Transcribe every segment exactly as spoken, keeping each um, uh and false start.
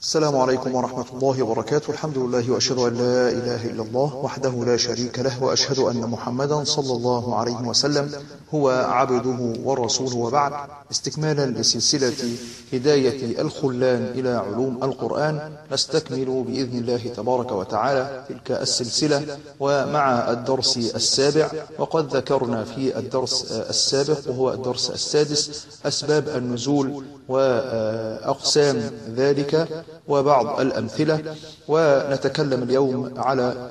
السلام عليكم ورحمة الله وبركاته. الحمد لله وأشهد أن لا إله إلا الله وحده لا شريك له، وأشهد أن محمدا صلى الله عليه وسلم هو عبده ورسوله، وبعد. استكمالا لسلسلة هداية الخلان إلى علوم القرآن، نستكمل بإذن الله تبارك وتعالى تلك السلسلة ومع الدرس السابع. وقد ذكرنا في الدرس السابق وهو الدرس السادس أسباب النزول وأقسام ذلك وبعض الأمثلة، ونتكلم اليوم على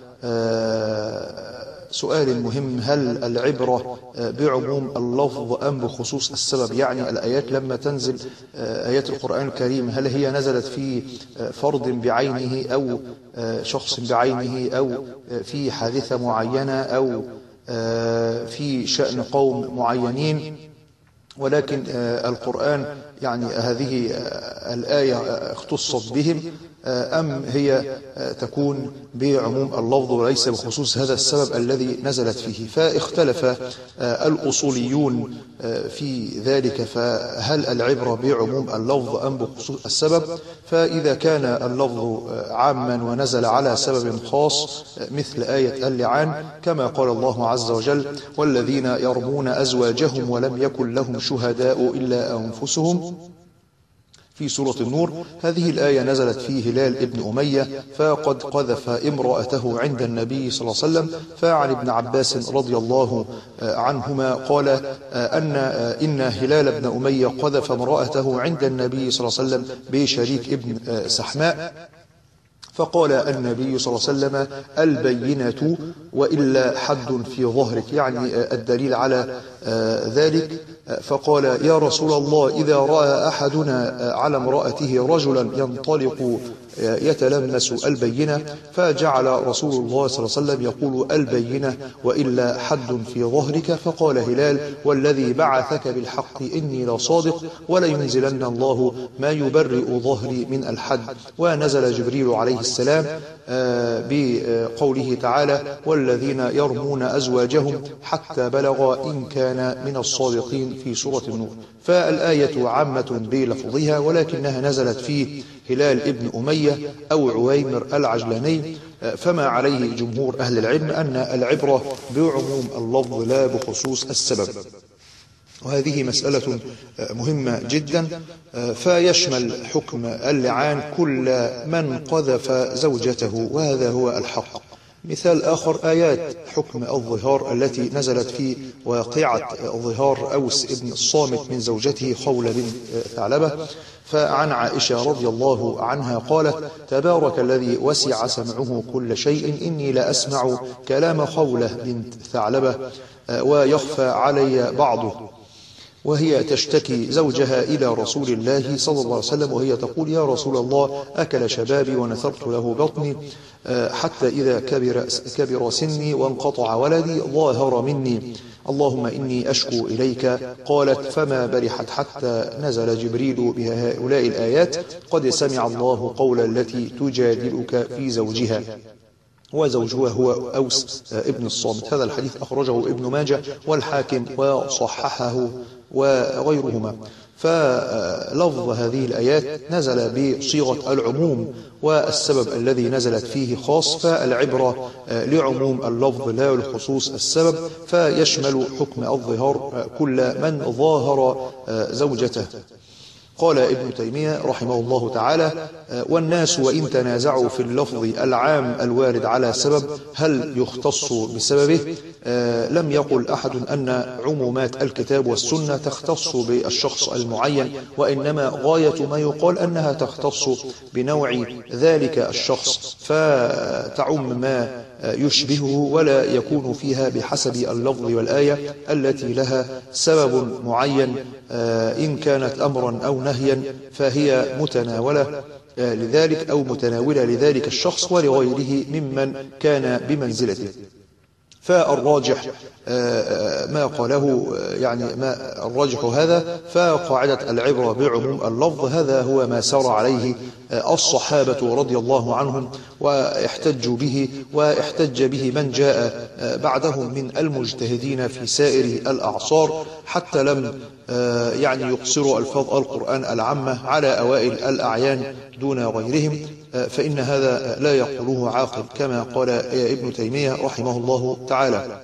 سؤال مهم: هل العبرة بعموم اللفظ أم بخصوص السبب؟ يعني الآيات لما تنزل آيات القرآن الكريم هل هي نزلت في فرد بعينه أو شخص بعينه أو في حادثة معينة أو في شأن قوم معينين؟ ولكن القرآن يعني هذه الآية اختصت بهم، أم هي تكون بعموم اللفظ وليس بخصوص هذا السبب الذي نزلت فيه؟ فاختلف الأصوليون في ذلك، فهل العبرة بعموم اللفظ أم بخصوص السبب؟ فإذا كان اللفظ عاما ونزل على سبب خاص مثل آية اللعان، كما قال الله عز وجل: والذين يرمون أزواجهم ولم يكن لهم شهداء إلا أنفسهم في سورة النور، هذه الآية نزلت في هلال ابن أمية، فقد قذف امرأته عند النبي صلى الله عليه وسلم. فعن ابن عباس رضي الله عنهما قال أن إن هلال ابن أمية قذف امرأته عند النبي صلى الله عليه وسلم بشريك ابن سحماء، فقال النبي صلى الله عليه وسلم: البينة وإلا حد في ظهرك، يعني الدليل على ذلك. فقال: يا رسول الله، إذا رأى أحدنا على امرأته رجلا ينطلق يتلمس البينة، فجعل رسول الله صلى الله عليه وسلم يقول: البينة وإلا حد في ظهرك. فقال هلال: والذي بعثك بالحق إني لصادق، ولينزلن الله ما يبرئ ظهري من الحد. ونزل جبريل عليه السلام بقوله تعالى: والذين يرمون أزواجهم حتى بلغ إن كان من الصادقين في سورة النور. فالآية عامة بلفظها، ولكنها نزلت في هلال ابن أمية أو عويمر العجلاني، فما عليه جمهور أهل العلم أن العبرة بعموم اللفظ لا بخصوص السبب. وهذه مسألة مهمة جدا، فيشمل حكم اللعان كل من قذف زوجته، وهذا هو الحق. مثال آخر: آيات حكم الظهار التي نزلت في واقعة ظهار أوس ابن الصامت من زوجته خولة بنت ثعلبة. فعن عائشة رضي الله عنها قالت: تبارك الذي وسع سمعه كل شيء، إني لأسمع كلام خولة بنت ثعلبة ويخفى علي بعضه، وهي تشتكي زوجها إلى رسول الله صلى الله عليه وسلم، وهي تقول: يا رسول الله، أكل شبابي ونثرت له بطني حتى إذا كبر, كبر سني وانقطع ولدي ظاهر مني، اللهم إني أشكو إليك. قالت: فما برحت حتى نزل جبريل بهؤلاء الآيات: قد سمع الله قول التي تجادلك في زوجها، وزوجها هو أوس ابن الصامت. هذا الحديث أخرجه ابن ماجه والحاكم وصححه وغيرهما. فلفظ هذه الآيات نزل بصيغة العموم، والسبب الذي نزلت فيه خاص، فالعبرة لعموم اللفظ لا لخصوص السبب، فيشمل حكم الظهار كل من ظاهر زوجته. قال ابن تيمية رحمه الله تعالى: والناس وإن تنازعوا في اللفظ العام الوارد على سبب هل يختص بسببه؟ لم يقل أحد أن عمومات الكتاب والسنة تختص بالشخص المعين، وإنما غاية ما يقال أنها تختص بنوع ذلك الشخص، فتعم ما يشبهه ولا يكون فيها بحسب اللفظ والآية التي لها سبب معين، إن كانت أمرا أو نهيا فهي متناولة لذلك أو متناولة لذلك الشخص ولغيره ممن كان بمنزلته. فالراجح ما قاله يعني ما الراجح هذا، فقاعدة العبرة بعموم اللفظ هذا هو ما سار عليه الصحابة رضي الله عنهم واحتجوا به، واحتج به من جاء بعدهم من المجتهدين في سائر الأعصار، حتى لم يعني يقصروا ألفاظ القرآن العامة على أوائل الأعيان دون غيرهم، فإن هذا لا يقوله عاقل كما قال ابن تيمية رحمه الله تعالى.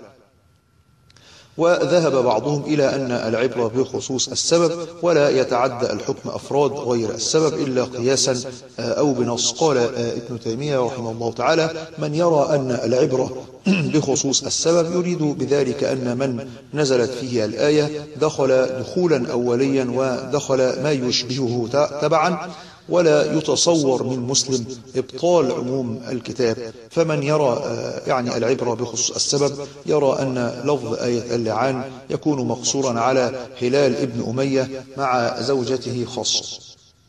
وذهب بعضهم إلى أن العبرة بخصوص السبب، ولا يتعدى الحكم أفراد غير السبب إلا قياسا أو بنص. قال ابن تيمية رحمه الله تعالى: من يرى أن العبرة بخصوص السبب يريد بذلك أن من نزلت فيه الآية دخل دخولا أوليا ودخل ما يشبهه تبعا، ولا يتصور من مسلم إبطال عموم الكتاب. فمن يرى يعني العبرة بخصوص السبب يرى أن لفظ آية اللعان يكون مقصورا على هلال ابن أمية مع زوجته خاصة.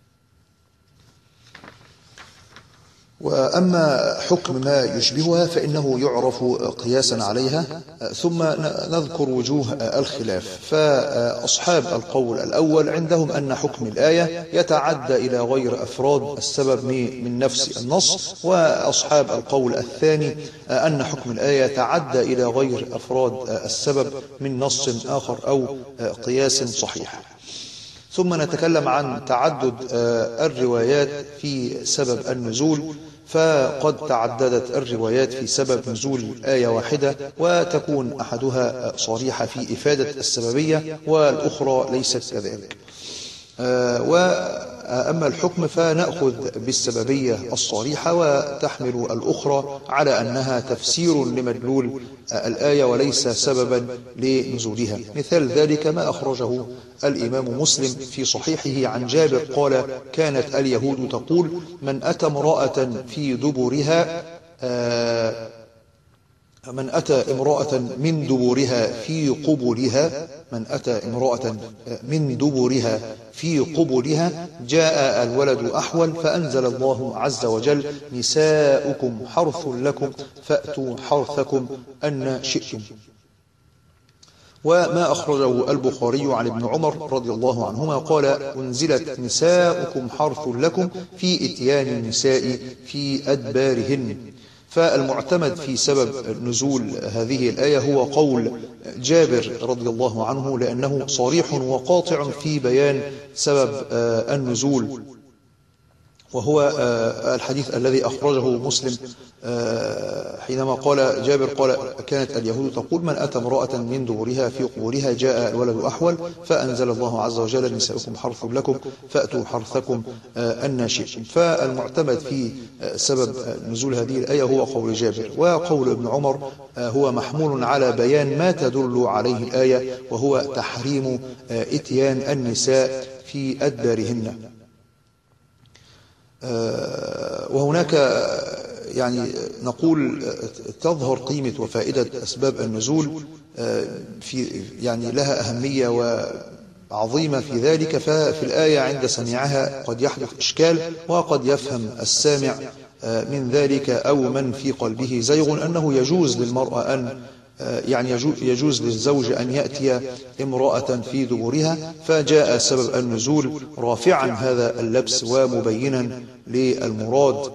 وأما حكم ما يشبهها فإنه يعرف قياسا عليها. ثم نذكر وجوه الخلاف. فأصحاب القول الأول عندهم أن حكم الآية يتعدى إلى غير أفراد السبب من نفس النص، وأصحاب القول الثاني أن حكم الآية يتعدى إلى غير أفراد السبب من نص آخر أو قياس صحيح. ثم نتكلم عن تعدد الروايات في سبب النزول، فقد تعددت الروايات في سبب نزول آية واحدة، وتكون أحدها صريحة في إفادة السببية والأخرى ليست كذلك. وأما الحكم فنأخذ بالسببية الصريحة، وتحمل الأخرى على أنها تفسير لمدلول الآية وليس سببا لنزولها. مثال ذلك ما أخرجه الإمام مسلم في صحيحه عن جابر قال: كانت اليهود تقول: من أتى امرأة في دبرها من أتى امرأة من دبرها في قبلها من أتى امرأة من دبرها في قبلها جاء الولد أحول، فأنزل الله عز وجل: نساؤكم حرث لكم فأتوا حرثكم أن شئتم. وما أخرجه البخاري عن ابن عمر رضي الله عنهما قال: أنزلت نساؤكم حرث لكم في إتيان النساء في أدبارهن. فالمعتمد في سبب نزول هذه الآية هو قول جابر رضي الله عنه، لأنه صريح وقاطع في بيان سبب النزول، وهو الحديث الذي أخرجه مسلم حينما قال جابر قال: كانت اليهود تقول: من أتى امرأة من دبرها في قبورها جاء الولد أحول، فأنزل الله عز وجل: نساؤكم حرث لكم فأتوا حرثكم أن شئتم. فالمعتمد في سبب نزول هذه الآية هو قول جابر. وقول ابن عمر هو محمول على بيان ما تدل عليه الآية، وهو تحريم إتيان النساء في أدبارهن. وهناك يعني نقول تظهر قيمة وفائدة أسباب النزول، في يعني لها أهمية وعظيمة في ذلك. ففي الآية عند سماعها قد يحدث إشكال، وقد يفهم السامع من ذلك أو من في قلبه زيغ أنه يجوز للمرأة أن يعني يجوز للزوج أن يأتي امرأة في دبرها، فجاء سبب النزول رافعا هذا اللبس ومبينا للمراد.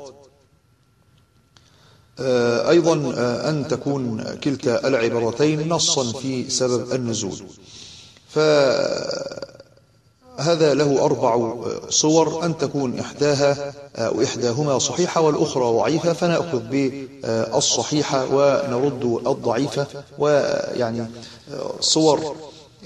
أيضا أن تكون كلتا العبارتين نصا في سبب النزول. فهذا له أربع صور: أن تكون إحداها أو إحداهما صحيحة والأخرى ضعيفة، فنأخذ بالصحيحة ونرد الضعيفة. ويعني صور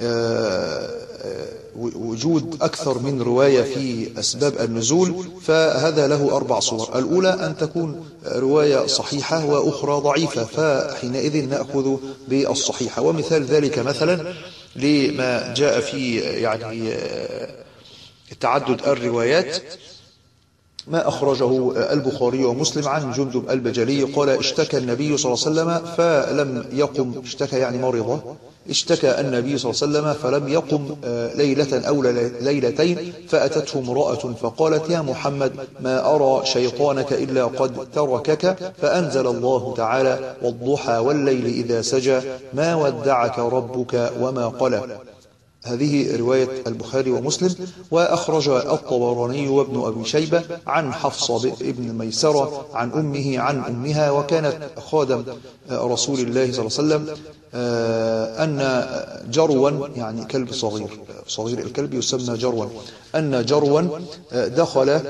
وجود أكثر من رواية في أسباب النزول، فهذا له أربع صور. الأولى أن تكون رواية صحيحة وأخرى ضعيفة، فحينئذ نأخذ بالصحيحة. ومثال ذلك مثلا لما جاء في يعني تعدد الروايات، ما أخرجه البخاري ومسلم عن جندب البجلي قال اشتكى النبي صلى الله عليه وسلم فلم يقم، اشتكى يعني مرضه، اشتكى النبي صلى الله عليه وسلم فلم يقم ليلة أو ليلتين، فأتته امرأة فقالت يا محمد ما أرى شيطانك إلا قد تركك، فأنزل الله تعالى والضحى والليل إذا سجى ما ودعك ربك وما قلى. هذه رواية البخاري ومسلم. وأخرج الطبراني وابن أبي شيبة عن حفصة بن ميسرة عن أمه عن أمها وكانت خادم رسول الله صلى الله عليه وسلم أن جروا يعني كلب صغير، صغير الكلب يسمى جروا، أن جروا دخل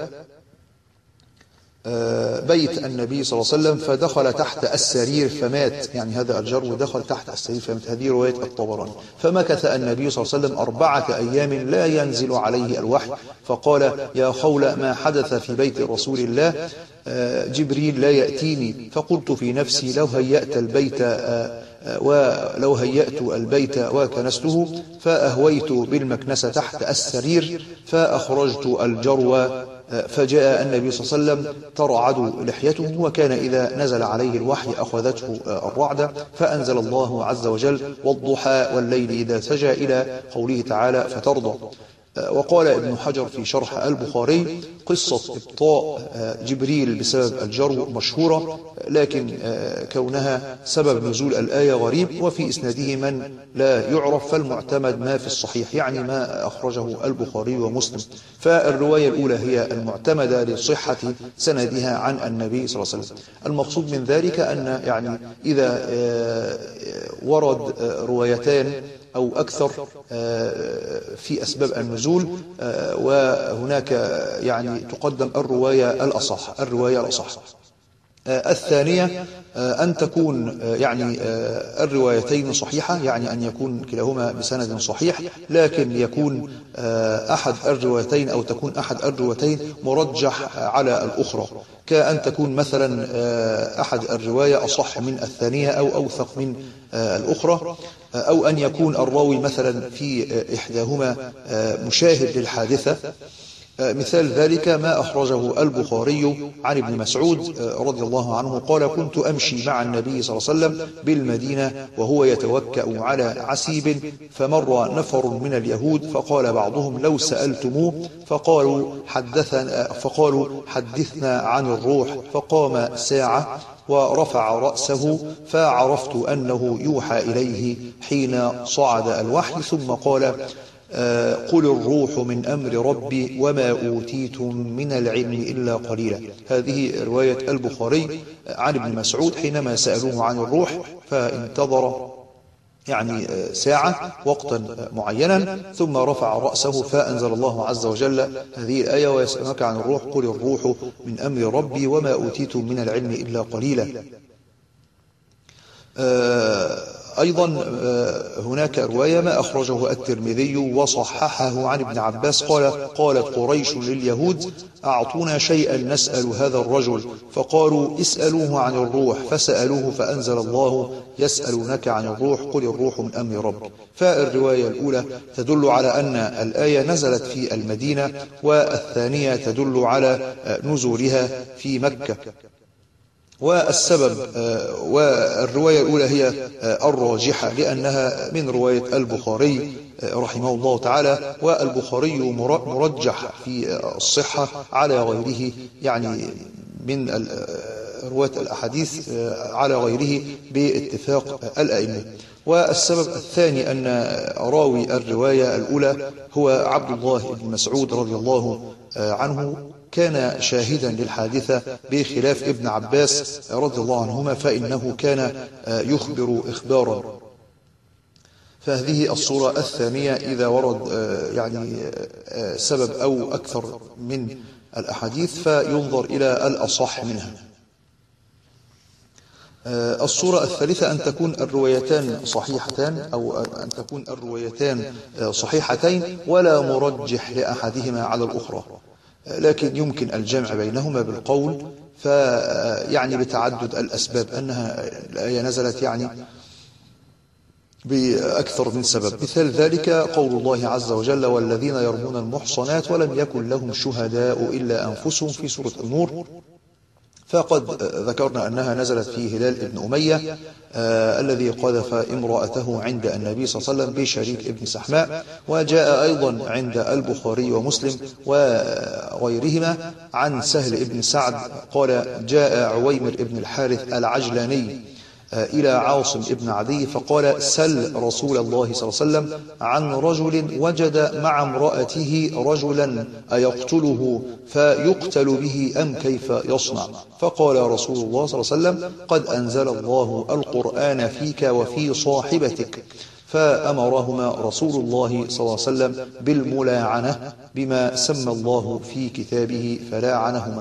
بيت النبي صلى الله عليه وسلم فدخل تحت السرير فمات، يعني هذا الجرو دخل تحت السرير فمات. هذه رواية الطبراني. فمكث النبي صلى الله عليه وسلم أربعة أيام لا ينزل عليه الوحي، فقال يا خولة ما حدث في بيت رسول الله؟ جبريل لا يأتيني. فقلت في نفسي لو هيأت البيت ولو هيأت البيت وكنسته، فأهويت بالمكنسة تحت السرير فأخرجت الجرو، فجاء النبي صلى الله عليه وسلم ترعد لحيته، وكان إذا نزل عليه الوحي أخذته الرعدة، فأنزل الله عز وجل والضحى والليل إذا سجى إلى قوله تعالى فترضى. وقال ابن حجر في شرح البخاري قصة إبطاء جبريل بسبب الجرو مشهورة، لكن كونها سبب نزول الآية غريب، وفي إسناده من لا يعرف، فالمعتمد ما في الصحيح يعني ما أخرجه البخاري ومسلم. فالرواية الأولى هي المعتمدة لصحة سندها عن النبي صلى الله عليه وسلم. المقصود من ذلك أن يعني إذا ورد روايتان أو أكثر في أسباب النزول وهناك يعني تقدم الرواية الأصح، الرواية الأصح. الثانية أن تكون يعني الروايتين صحيحة، يعني أن يكون كلاهما بسند صحيح، لكن يكون أحد الروايتين أو تكون أحد الروايتين مرجح على الأخرى، كأن تكون مثلا أحد الرواية أصح من الثانية أو أوثق من الأخرى، أو أن يكون الراوي مثلا في إحداهما مشاهد للحادثة. مثال ذلك ما أخرجه البخاري عن ابن مسعود رضي الله عنه قال كنت أمشي مع النبي صلى الله عليه وسلم بالمدينة وهو يتوكأ على عسيب، فمر نفر من اليهود فقال بعضهم لو سألتموه فقالوا حدثنا, فقالوا حدثنا عن الروح، فقام ساعة ورفع رأسه فعرفت أنه يوحى إليه حين صعد الوحي، ثم قال قل الروح من أمر ربي وما أوتيتم من العلم إلا قليلا. هذه رواية البخاري عن ابن مسعود حينما سألوه عن الروح فانتظر يعني ساعة وقتا معينا ثم رفع رأسه فأنزل الله عز وجل هذه الآية ويسألونك عن الروح قل الروح من أمر ربي وما أوتيتم من العلم إلا قليلا. أيضا هناك رواية ما أخرجه الترمذي وصححه عن ابن عباس قال قالت قريش لليهود أعطونا شيئا نسأل هذا الرجل، فقالوا اسألوه عن الروح، فسألوه فأنزل الله يسألونك عن الروح قل الروح من أمر ربي. فالرواية الأولى تدل على أن الآية نزلت في المدينة، والثانية تدل على نزولها في مكة. والسبب والرواية الأولى هي الراجحة لأنها من رواية البخاري رحمه الله تعالى، والبخاري مرجح في الصحة على غيره، يعني من رواية الأحاديث على غيره باتفاق الأئمة. والسبب الثاني أن راوي الرواية الأولى هو عبد الله بن مسعود رضي الله عنه، كان شاهدا للحادثة بخلاف ابن عباس رضي الله عنهما فإنه كان يخبر إخبارا. فهذه الصورة الثانية إذا ورد يعني سبب أو أكثر من الأحاديث فينظر إلى الأصح منها. الصورة الثالثة أن تكون الروايتان صحيحتان أو أن تكون الروايتان صحيحتين ولا مرجح لأحدهما على الأخرى، لكن يمكن الجمع بينهما بالقول، فيعني بتعدد الأسباب أنها الآية نزلت يعني بأكثر من سبب. مثال ذلك قول الله عز وجل: والذين يرمون المحصنات ولم يكن لهم شهداء إلا أنفسهم في سورة النور. فقد ذكرنا أنها نزلت في هلال ابن أمية آه الذي قذف امرأته عند النبي صلى الله عليه وسلم بشريك ابن سحماء. وجاء أيضا عند البخاري ومسلم وغيرهما عن سهل ابن سعد قال: جاء عويمر ابن الحارث العجلاني إلى عاصم ابن عدي فقال: سل رسول الله صلى الله عليه وسلم عن رجل وجد مع امرأته رجلا أيقتله فيقتل به أم كيف يصنع؟ فقال رسول الله صلى الله عليه وسلم: قد أنزل الله القرآن فيك وفي صاحبتك. فأمرهما رسول الله صلى الله عليه وسلم بالملاعنة بما سمى الله في كتابه فلاعنهما.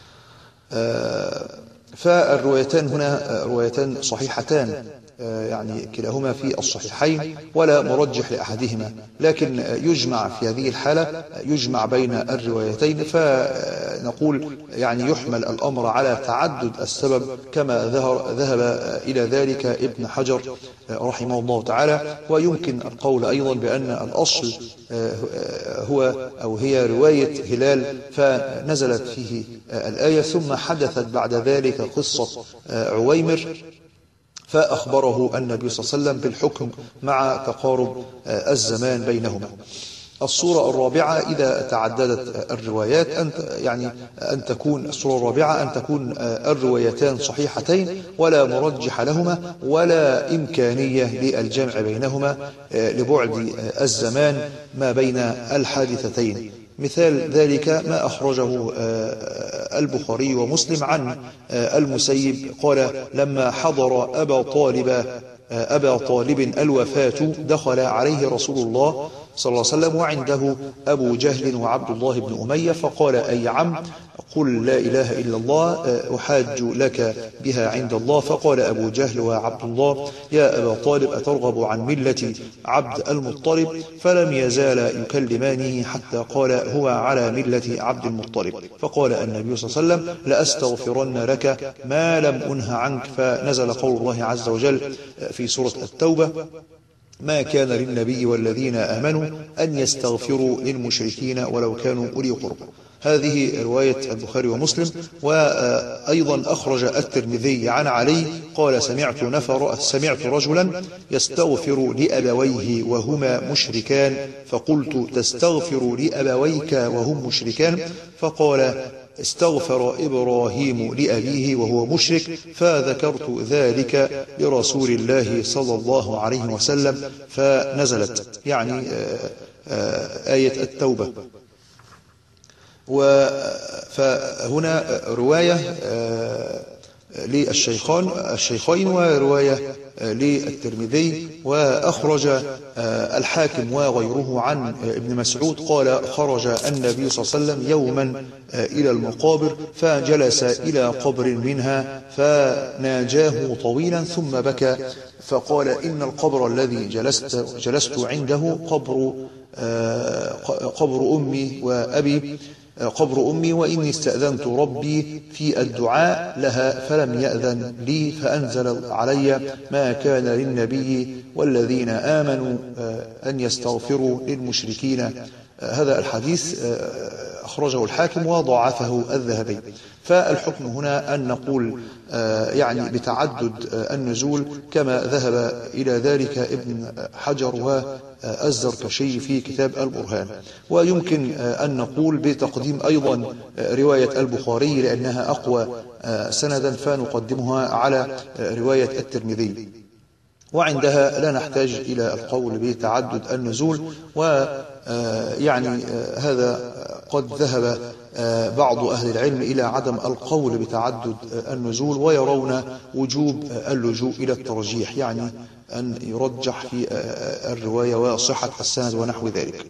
آه فالروايتان هنا روايتان صحيحتان، يعني كلاهما في الصحيحين ولا مرجح لأحدهما، لكن يجمع في هذه الحالة يجمع بين الروايتين، فنقول يعني يحمل الأمر على تعدد السبب كما ذهب إلى ذلك ابن حجر رحمه الله تعالى. ويمكن القول أيضا بأن الأصل هو أو هي رواية هلال فنزلت فيه الآية، ثم حدثت بعد ذلك قصة عويمر فأخبره النبي صلى الله عليه وسلم بالحكم مع تقارب الزمان بينهما. الصورة الرابعة إذا تعددت الروايات أن يعني أن تكون الصورة الرابعة أن تكون الروايتان صحيحتين ولا مرجح لهما ولا إمكانية للجمع بينهما لبعد الزمان ما بين الحادثتين. مثال ذلك ما أخرجه البخاري ومسلم عن المسيب قال: لما حضر أبا طالب أبا طالب الوفاة دخل عليه رسول الله صلى الله عليه وسلم وعنده أبو جهل وعبد الله بن أمية فقال: أي عم قل لا إله إلا الله أحاج لك بها عند الله. فقال أبو جهل وعبد الله: يا أبا طالب أترغب عن ملة عبد المطلب؟ فلم يزال يكلمانه حتى قال: هو على ملة عبد المطلب. فقال النبي صلى الله عليه وسلم: لأستغفرن لك ما لم أنه عنك. فنزل قول الله عز وجل في سورة التوبة: ما كان للنبي والذين آمنوا أن يستغفروا للمشركين ولو كانوا أولي قربى. هذه رواية البخاري ومسلم. وأيضا أخرج الترمذي عن علي قال: سمعت نفر سمعت رجلا يستغفر لأبويه وهما مشركان فقلت: تستغفر لأبويك وهم مشركان؟ فقال: استغفر إبراهيم لأبيه وهو مشرك. فذكرت ذلك لرسول الله صلى الله عليه وسلم فنزلت يعني آية التوبة. فهنا رواية للشيخان الشيخين ورواية للترمذي. وأخرج الحاكم وغيره عن ابن مسعود قال: خرج النبي صلى الله عليه وسلم يوما إلى المقابر فجلس إلى قبر منها فناجاه طويلا ثم بكى فقال: إن القبر الذي جلست, جلست عنده قبر, قبر أمي وأبي قبر أمي، وإني استأذنت ربي في الدعاء لها فلم يأذن لي فأنزل علي: ما كان للنبي والذين آمنوا أن يستغفروا للمشركين. هذا الحديث أخرجه الحاكم وضعفه الذهبي. فالحكم هنا أن نقول يعني بتعدد النزول كما ذهب إلى ذلك ابن حجر والزركشي في كتاب البرهان. ويمكن أن نقول بتقديم أيضا رواية البخاري لأنها أقوى سندا فنقدمها على رواية الترمذي، وعندها لا نحتاج إلى القول بتعدد النزول. ويعني هذا قد ذهب بعض أهل العلم إلى عدم القول بتعدد النزول ويرون وجوب اللجوء إلى الترجيح، يعني أن يرجح في الرواية وصحة السند ونحو ذلك.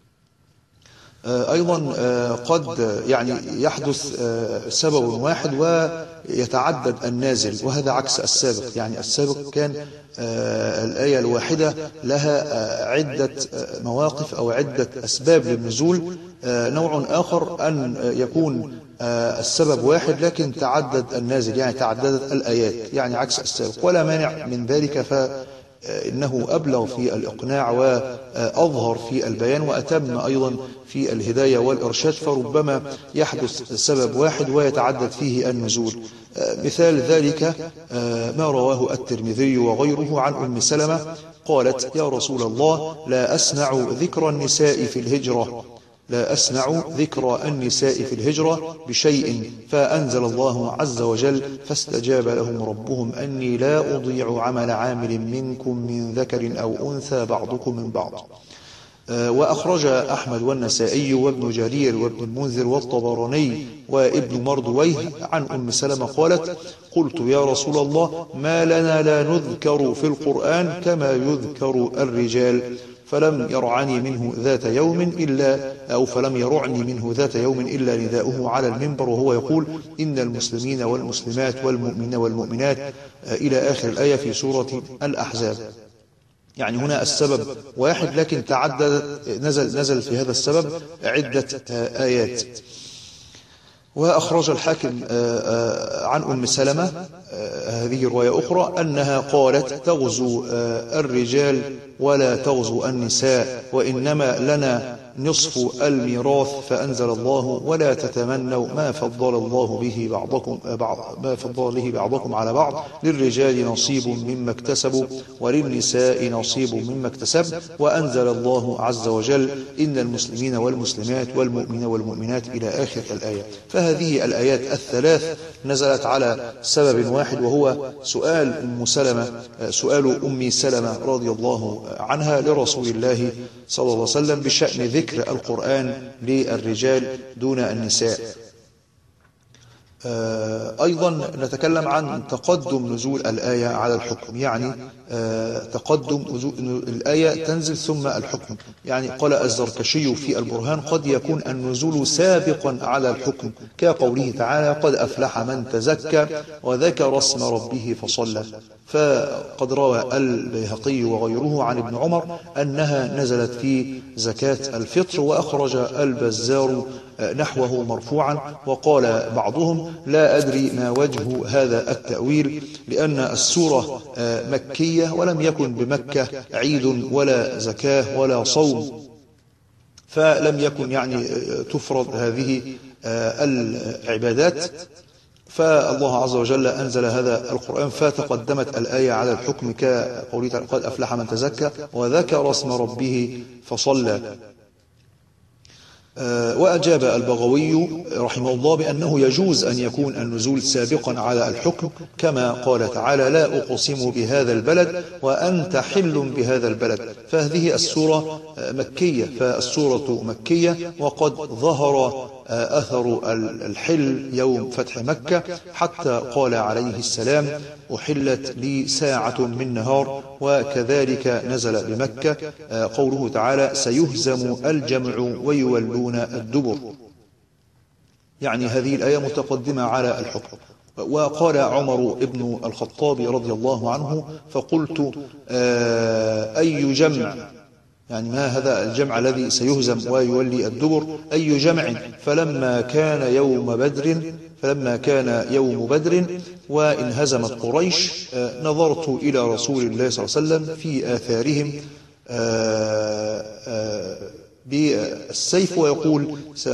أيضا قد يعني يحدث سبب واحد ويتعدد النازل، وهذا عكس السابق. يعني السابق كان الآية الواحدة لها عدة مواقف أو عدة أسباب للنزول. نوع آخر أن يكون السبب واحد لكن تعدد النازل، يعني تعددت الآيات، يعني عكس السابق، ولا مانع من ذلك. ف إنه أبلغ في الإقناع وأظهر في البيان وأتم أيضا في الهداية والإرشاد، فربما يحدث سبب واحد ويتعدد فيه النزول. مثال ذلك ما رواه الترمذي وغيره عن أم سلمة قالت: يا رسول الله، لا أسمع ذكر النساء في الهجرة لا أسمع ذكر النساء في الهجرة بشيء، فأنزل الله عز وجل: فاستجاب لهم ربهم أني لا أضيع عمل عامل منكم من ذكر أو أنثى بعضكم من بعض. وأخرج أحمد والنسائي وابن جرير وابن المنذر والطبراني وابن مردويه عن أم سلمة قالت: قلت يا رسول الله، ما لنا لا نذكر في القرآن كما يذكر الرجال؟ فلم يرعني منه ذات يوم إلا أو فلم يرعني منه ذات يوم إلا نداؤه على المنبر وهو يقول: إن المسلمين والمسلمات والمؤمنين والمؤمنات إلى آخر الآية في سورة الأحزاب. يعني هنا السبب واحد لكن تعدد نزل نزل في هذا السبب عدة آيات. وأخرج الحاكم عن أم سلمة هذه رواية أخرى أنها قالت: تغزو الرجال ولا تغزو النساء، وإنما لنا نصف الميراث، فأنزل الله: ولا تتمنوا ما فضل الله به بعضكم بعض ما فضل به بعضكم على بعض، للرجال نصيب مما اكتسبوا وللنساء نصيب مما اكتسب. وأنزل الله عز وجل: إن المسلمين والمسلمات والمؤمنين والمؤمنات إلى آخر الآية. فهذه الآيات الثلاث نزلت على سبب واحد، وهو سؤال أم سلمة سؤال أم سلمة رضي الله عنها لرسول الله صلى الله عليه وسلم بشأن ذكر القرآن للرجال دون النساء. أيضا نتكلم عن تقدم نزول الآية على الحكم، يعني تقدم الآية تنزل ثم الحكم. يعني قال الزركشي في البرهان: قد يكون النزول سابقا على الحكم، كقوله تعالى: قد أفلح من تزكى وذكر اسم ربه فصلى. فقد روى البيهقي وغيره عن ابن عمر أنها نزلت في زكاة الفطر، وأخرج البزار نحوه مرفوعا. وقال بعضهم: لا أدري ما وجه هذا التأويل، لأن السورة مكية ولم يكن بمكة عيد ولا زكاة ولا صوم، فلم يكن يعني تفرض هذه العبادات. فالله عز وجل أنزل هذا القرآن فتقدمت الآية على الحكم، كقوله: قد أفلح من تزكى وذكر اسم ربه فصلى. وأجاب البغوي رحمه الله بأنه يجوز أن يكون النزول سابقا على الحكم، كما قال تعالى: لا أقسم بهذا البلد وأنت حل بهذا البلد. فهذه السورة مكية فالسورة مكية، وقد ظهر أثر الحل يوم فتح مكة، حتى قال عليه السلام: أحلت لي ساعة من نهار. وكذلك نزل بمكة قوله تعالى: سيهزم الجمع ويولون الدبر. يعني هذه الآية متقدمة على الحكم. وقال عمر ابن الخطاب رضي الله عنه: فقلت أي جمع، يعني ما هذا الجمع الذي سيهزم ويولي الدبر، أي جمع؟ فلما كان يوم بدر فلما كان يوم بدر وانهزمت قريش نظرت إلى رسول الله صلى الله عليه وسلم في آثارهم بالسيف ويقول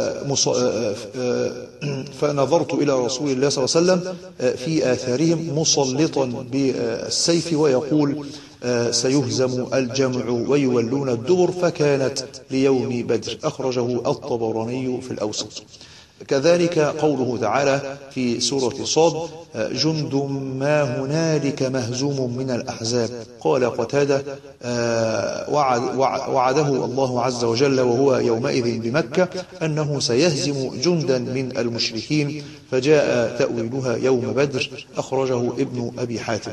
فنظرت إلى رسول الله صلى الله عليه وسلم في آثارهم مسلطا بالسيف ويقول: سيهزم الجمع ويولون الدبر، فكانت ليوم بدر. أخرجه الطبراني في الأوسط. كذلك قوله تعالى في سورة صاد: جند ما هنالك مهزوم من الأحزاب. قال قتادة: وعد وعده الله عز وجل وهو يومئذ بمكة أنه سيهزم جندا من المشركين، فجاء تأويلها يوم بدر. أخرجه ابن أبي حاتم.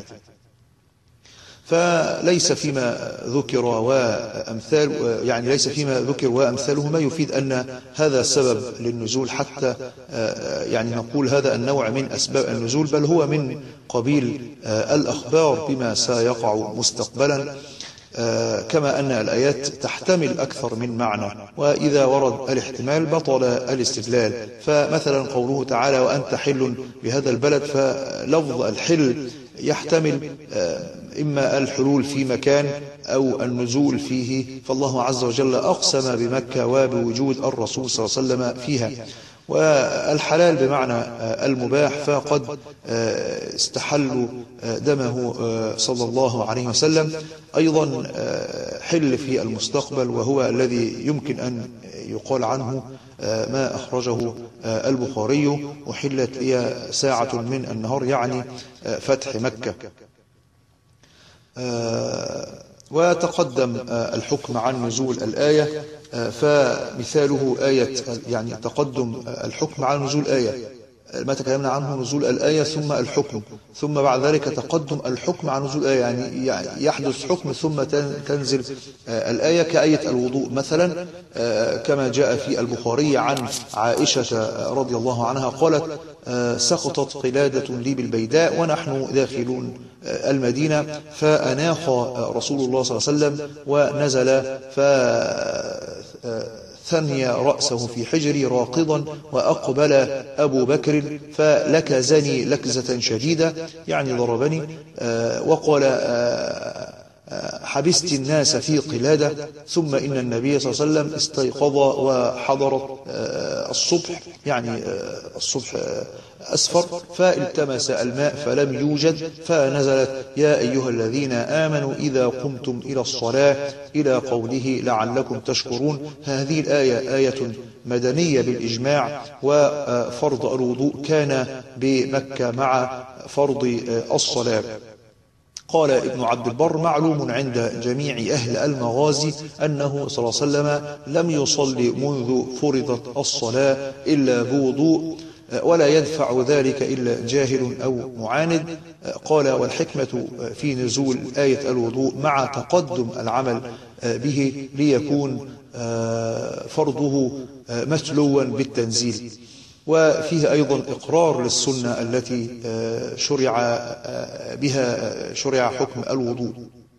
فليس فيما ذكر وأمثال يعني ليس فيما ذكر وأمثاله ما يفيد أن هذا سبب للنزول، حتى يعني نقول هذا النوع من أسباب النزول، بل هو من قبيل الأخبار بما سيقع مستقبلا، كما أن الآيات تحتمل أكثر من معنى، وإذا ورد الاحتمال بطل الاستدلال. فمثلا قوله تعالى: وأنت حل بهذا البلد، فلفظ الحل يحتمل إما الحلول في مكان أو النزول فيه، فالله عز وجل أقسم بمكة وبوجود الرسول صلى الله عليه وسلم فيها. والحلال بمعنى المباح، فقد استحلوا دمه صلى الله عليه وسلم. أيضا حل في المستقبل، وهو الذي يمكن أن يقال عنه ما أخرجه البخاري: أحلت لي ساعة من النهار، يعني فتح مكة. وتقدم الحكم عن نزول الآية، فمثاله آية يعني تقدم الحكم عن نزول آية، ما تكلمنا عنه نزول الآية ثم الحكم، ثم بعد ذلك تقدم الحكم عن نزول الآية، يعني يحدث حكم ثم تنزل الآية، كآية الوضوء مثلا، كما جاء في البخاري عن عائشة رضي الله عنها قالت: سقطت قلادة لي بالبيداء ونحن داخلون المدينة، فأناخ رسول الله صلى الله عليه وسلم ونزل فثني رأسه في حجري راقضا، وأقبل أبو بكر فلكزني لكزة شديدة، يعني ضربني، وقال: حبست الناس في قلادة. ثم إن النبي صلى الله عليه وسلم استيقظ وحضرت الصبح، يعني الصبح أسفر، فالتمس الماء فلم يوجد، فنزلت: يا أيها الذين آمنوا إذا قمتم إلى الصلاة، إلى قوله لعلكم تشكرون. هذه الآية آية مدنية بالإجماع، وفرض الوضوء كان بمكة مع فرض الصلاة. قال ابن عبد البر: معلوم عند جميع أهل المغازي أنه صلى الله عليه وسلم لم يصلي منذ فرضت الصلاة إلا بوضوء، ولا يدفع ذلك إلا جاهل أو معاند. قال: والحكمة في نزول آية الوضوء مع تقدم العمل به ليكون فرضه متلوا بالتنزيل. وفيه أيضا إقرار للسنة التي شرع بها شرع حكم الوضوء،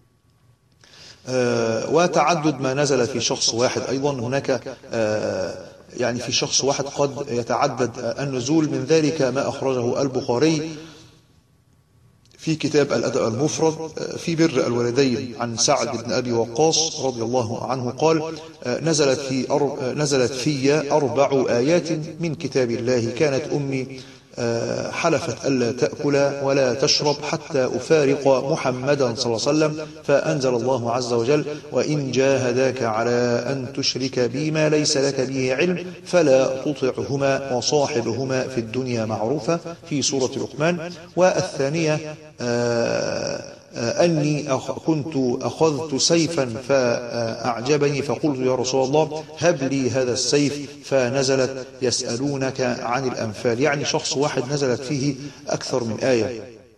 وتعدد ما نزل في شخص واحد. أيضا هناك يعني في شخص واحد قد يتعدد النزول، من ذلك ما أخرجه البخاري في كتاب الأدب المفرد في بر الوالدين عن سعد بن أبي وقاص رضي الله عنه قال: نزلت في نزلت في أربع آيات من كتاب الله، كانت أمي حلفت ألا تأكل ولا تشرب حتى أفارق محمدا صلى الله عليه وسلم، فأنزل الله عز وجل: وإن جاهداك على أن تشرك بي ما ليس لك به علم فلا تطعهما وصاحبهما في الدنيا معروفة، في سورة لقمان. والثانية أني كنت أخذت سيفا فأعجبني فقلت: يا رسول الله هب لي هذا السيف، فنزلت: يسألونك عن الأنفال. يعني شخص واحد نزلت فيه أكثر من آية،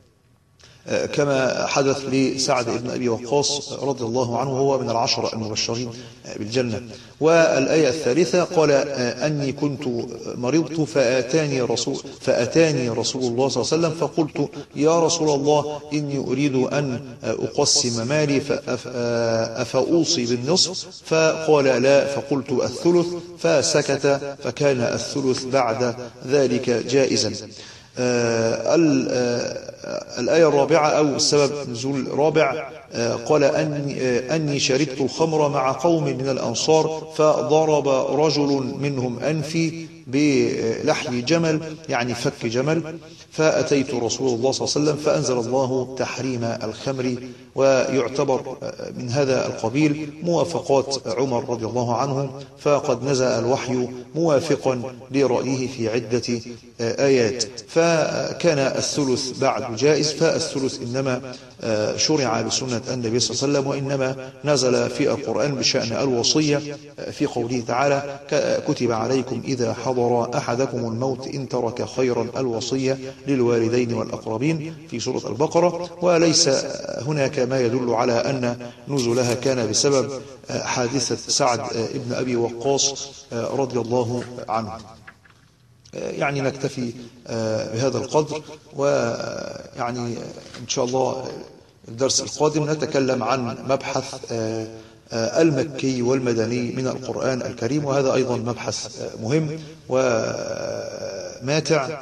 كما حدث لسعد بن أبي وقاص رضي الله عنه، هو من العشرة المبشرين بالجنة. والآية الثالثة قال: أني كنت مرضت فأتاني رسول, فأتاني رسول الله صلى الله عليه وسلم فقلت: يا رسول الله إني أريد أن أقسم مالي فأوصي بالنصف، فقال: لا، فقلت: الثلث، فسكت، فكان الثلث بعد ذلك جائزا. آه الآية الرابعة أو السبب نزول رابع قال: أني, أني شربت الخمر مع قوم من الأنصار فضرب رجل منهم أنفي بلحي جمل، يعني فك جمل، فأتيت رسول الله صلى الله عليه وسلم فأنزل الله تحريم الخمر. ويعتبر من هذا القبيل موافقات عمر رضي الله عنه، فقد نزل الوحي موافقا لرأيه في عدة آيات، فكان الثلث بعد جائز، فالثلث إنما شرع بسنة النبي صلى الله عليه وسلم، وإنما نزل في القرآن بشأن الوصية في قوله تعالى: كتب عليكم إذا حضر أحدكم الموت إن ترك خيرا الوصية للوالدين والأقربين، في سورة البقرة. وليس هناك ما يدل على أن نزلها كان بسبب حادثة سعد بن أبي وقاص رضي الله عنه. يعني نكتفي بهذا القدر، ويعني إن شاء الله الدرس القادم نتكلم عن مبحث المكي والمدني من القرآن الكريم، وهذا أيضا مبحث مهم وماتع،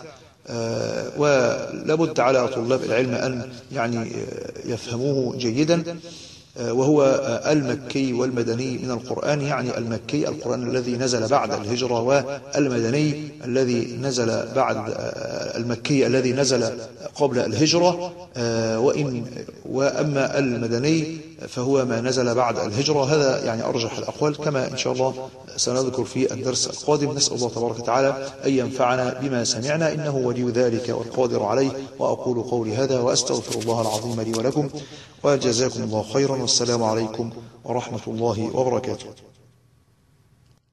ولابد على طلاب العلم أن يعني يفهموه جيدا، وهو المكي والمدني من القرآن. يعني المكي القرآن الذي نزل بعد الهجرة، والمدني الذي نزل بعد المكي الذي نزل قبل الهجرة، وإن وأما المدني فهو ما نزل بعد الهجرة. هذا يعني أرجح الأقوال، كما إن شاء الله سنذكر في الدرس القادم. نسأل الله تبارك وتعالى أن ينفعنا بما سمعنا، إنه ولي ذلك والقادر عليه. وأقول قولي هذا وأستغفر الله العظيم لي ولكم، وجزاكم الله خيرا، والسلام عليكم ورحمة الله وبركاته.